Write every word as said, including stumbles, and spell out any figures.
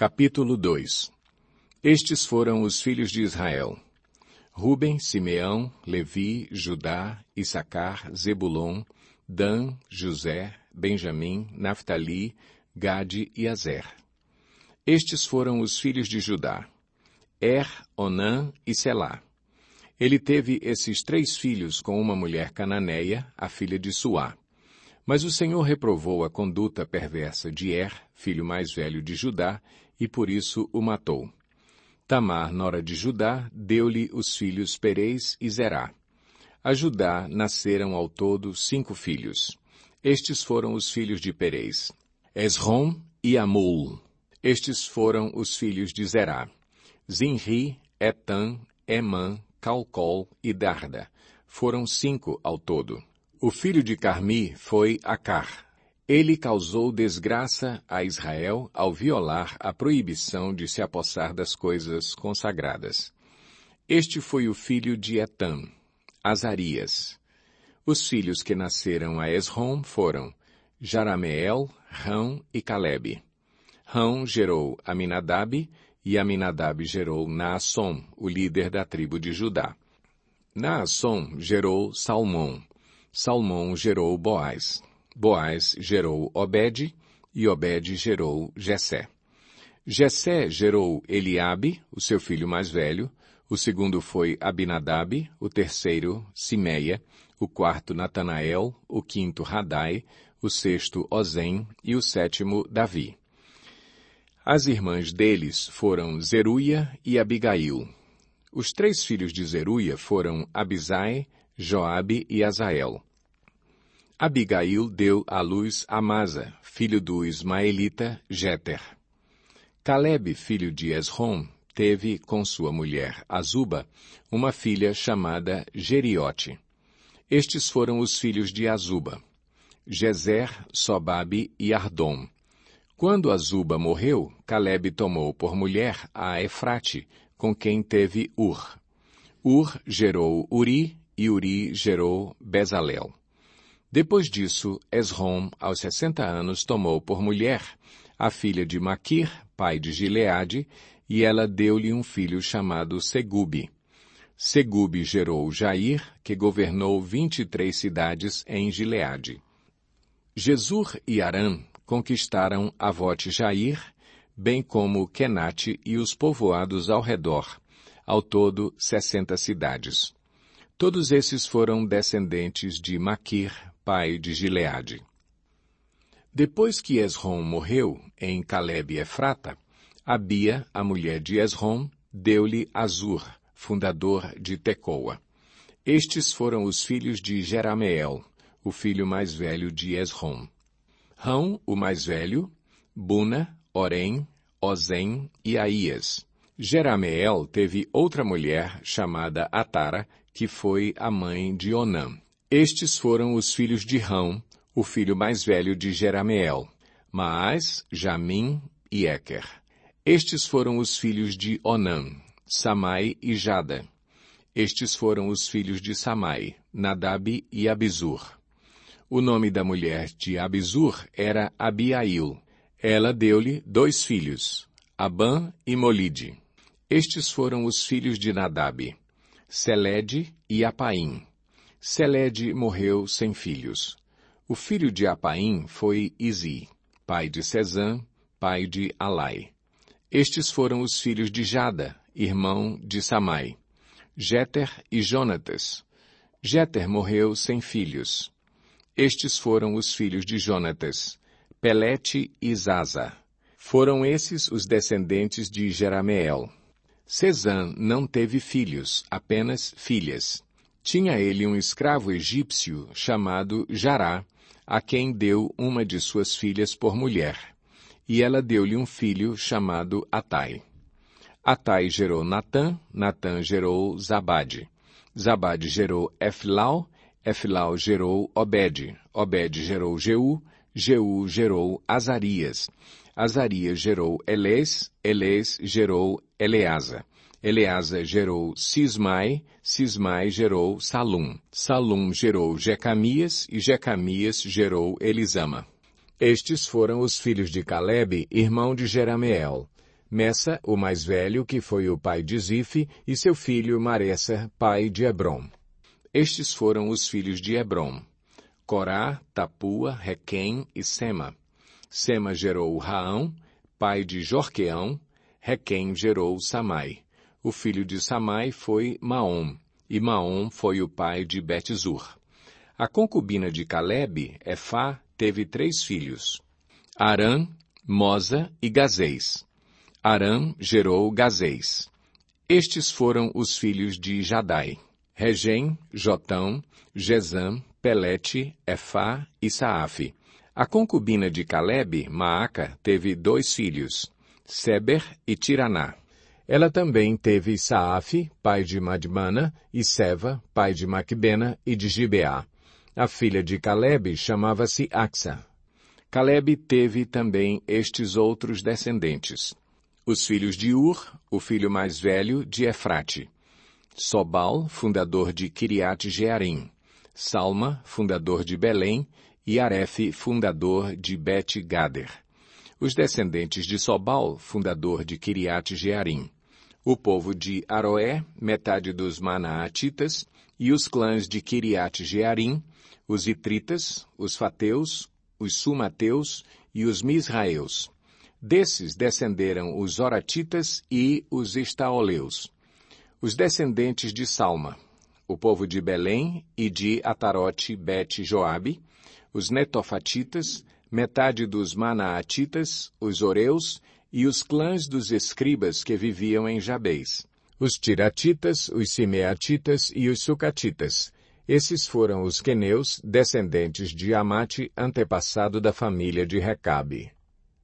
Capítulo dois. Estes foram os filhos de Israel: Ruben, Simeão, Levi, Judá, Issacar, Zebulon, Dan, José, Benjamim, Naftali, Gade e Azer. Estes foram os filhos de Judá: Er, Onã e Selá. Ele teve esses três filhos com uma mulher cananeia, a filha de Suá. Mas o Senhor reprovou a conduta perversa de Er, filho mais velho de Judá, e por isso o matou. Tamar, nora de Judá, deu-lhe os filhos Perez e Zerá. A Judá nasceram ao todo cinco filhos. Estes foram os filhos de Perez: Esrom e Amul. Estes foram os filhos de Zerá: Zinri, Etan, Emã, Calcol e Darda. Foram cinco ao todo. O filho de Carmi foi Acar. Ele causou desgraça a Israel ao violar a proibição de se apossar das coisas consagradas. Este foi o filho de Etam, Azarias. Os filhos que nasceram a Esrom foram Jarameel, Rão e Calebe. Rão gerou Aminadab, e Aminadab gerou Naasson, o líder da tribo de Judá. Naasson gerou Salmão. Salmão gerou Boaz. Boaz gerou Obed, e Obed gerou Jessé. Jessé gerou Eliabe, o seu filho mais velho. O segundo foi Abinadab, o terceiro Simeia, o quarto Natanael, o quinto Radai, o sexto Ozem e o sétimo Davi. As irmãs deles foram Zeruia e Abigail. Os três filhos de Zeruia foram Abisai, Joabe e Azael. Abigail deu à luz Amasa, filho do ismaelita Jéter. Calebe, filho de Esrom, teve com sua mulher Azuba uma filha chamada Jeriote. Estes foram os filhos de Azuba: Jezer, Sobabe e Ardom. Quando Azuba morreu, Calebe tomou por mulher a Efrate, com quem teve Ur. Ur gerou Uri, e Uri gerou Bezalel. Depois disso, Esrom, aos sessenta anos, tomou por mulher a filha de Maquir, pai de Gileade, e ela deu-lhe um filho chamado Segube. Segube gerou Jair, que governou vinte e três cidades em Gileade. Jesur e Arã conquistaram Avote-Jair, bem como Kenate e os povoados ao redor, ao todo sessenta cidades. Todos esses foram descendentes de Maquir, pai de Gileade. Depois que Esrom morreu, em Calebe Efrata, Abia, a mulher de Esrom, deu-lhe Azur, fundador de Tecoa. Estes foram os filhos de Jerameel, o filho mais velho de Esrom: Rão, o mais velho, Buna, Orém, Ozem e Aías. Jerameel teve outra mulher chamada Atara, que foi a mãe de Onã. Estes foram os filhos de Rão, o filho mais velho de Jerameel: Maás, Jamim e Eker. Estes foram os filhos de Onã, Samai e Jada. Estes foram os filhos de Samai, Nadab e Abizur. O nome da mulher de Abizur era Abiail. Ela deu-lhe dois filhos, Abã e Molide. Estes foram os filhos de Nadab, Selede e Apaim. Selede morreu sem filhos. O filho de Apaim foi Izi, pai de Sezã, pai de Alai. Estes foram os filhos de Jada, irmão de Samai, Jéter e Jonatas. Jéter morreu sem filhos. Estes foram os filhos de Jonatas, Pelete e Zaza. Foram esses os descendentes de Jerameel. Sezã não teve filhos, apenas filhas. Tinha ele um escravo egípcio chamado Jará, a quem deu uma de suas filhas por mulher, e ela deu-lhe um filho chamado Atai. Atai gerou Natã, Natã gerou Zabade. Zabade gerou Efilau, Efilau gerou Obed, Obed gerou Jeú, Jeú gerou Azarias. Azarias gerou Elés, Elés gerou Eleasa. Eleasa gerou Sismai, Sismai gerou Salum. Salum gerou Jecamias, e Jecamias gerou Elisama. Estes foram os filhos de Calebe, irmão de Jerameel: Messa, o mais velho, que foi o pai de Zife, e seu filho Maressa, pai de Hebrom. Estes foram os filhos de Hebrom: Corá, Tapua, Requem e Sema. Sema gerou Raão, pai de Jorqueão. Requem gerou Samai. O filho de Samai foi Maom, e Maom foi o pai de Bet-zur. A concubina de Calebe, Efá, teve três filhos: Arã, Mosa e Gazês. Arã gerou Gazês. Estes foram os filhos de Jadai: Regem, Jotão, Gesam, Pelete, Efá e Saafe. A concubina de Calebe, Maaca, teve dois filhos, Seber e Tiraná. Ela também teve Saafe, pai de Madmana, e Seva, pai de Macbena e de Gibeá. A filha de Calebe chamava-se Axa. Calebe teve também estes outros descendentes: os filhos de Ur, o filho mais velho de Efrate; Sobal, fundador de Kiriat Jearim; Salma, fundador de Belém; e Arefe, fundador de Bet-Gader. Os descendentes de Sobal, fundador de Kiriat Jearim; o povo de Aroé, metade dos Manaatitas; e os clãs de Kiriat Jearim, os Itritas, os Fateus, os Sumateus e os Misraeus. Desses descenderam os Oratitas e os Estaoleus. Os descendentes de Salma: o povo de Belém e de Atarote Bet-Joabe; os Netofatitas, metade dos Manaatitas, os Oreus e os clãs dos escribas que viviam em Jabez; os Tiratitas, os Simeatitas e os Sucatitas. Esses foram os queneus, descendentes de Amate, antepassado da família de Recabe.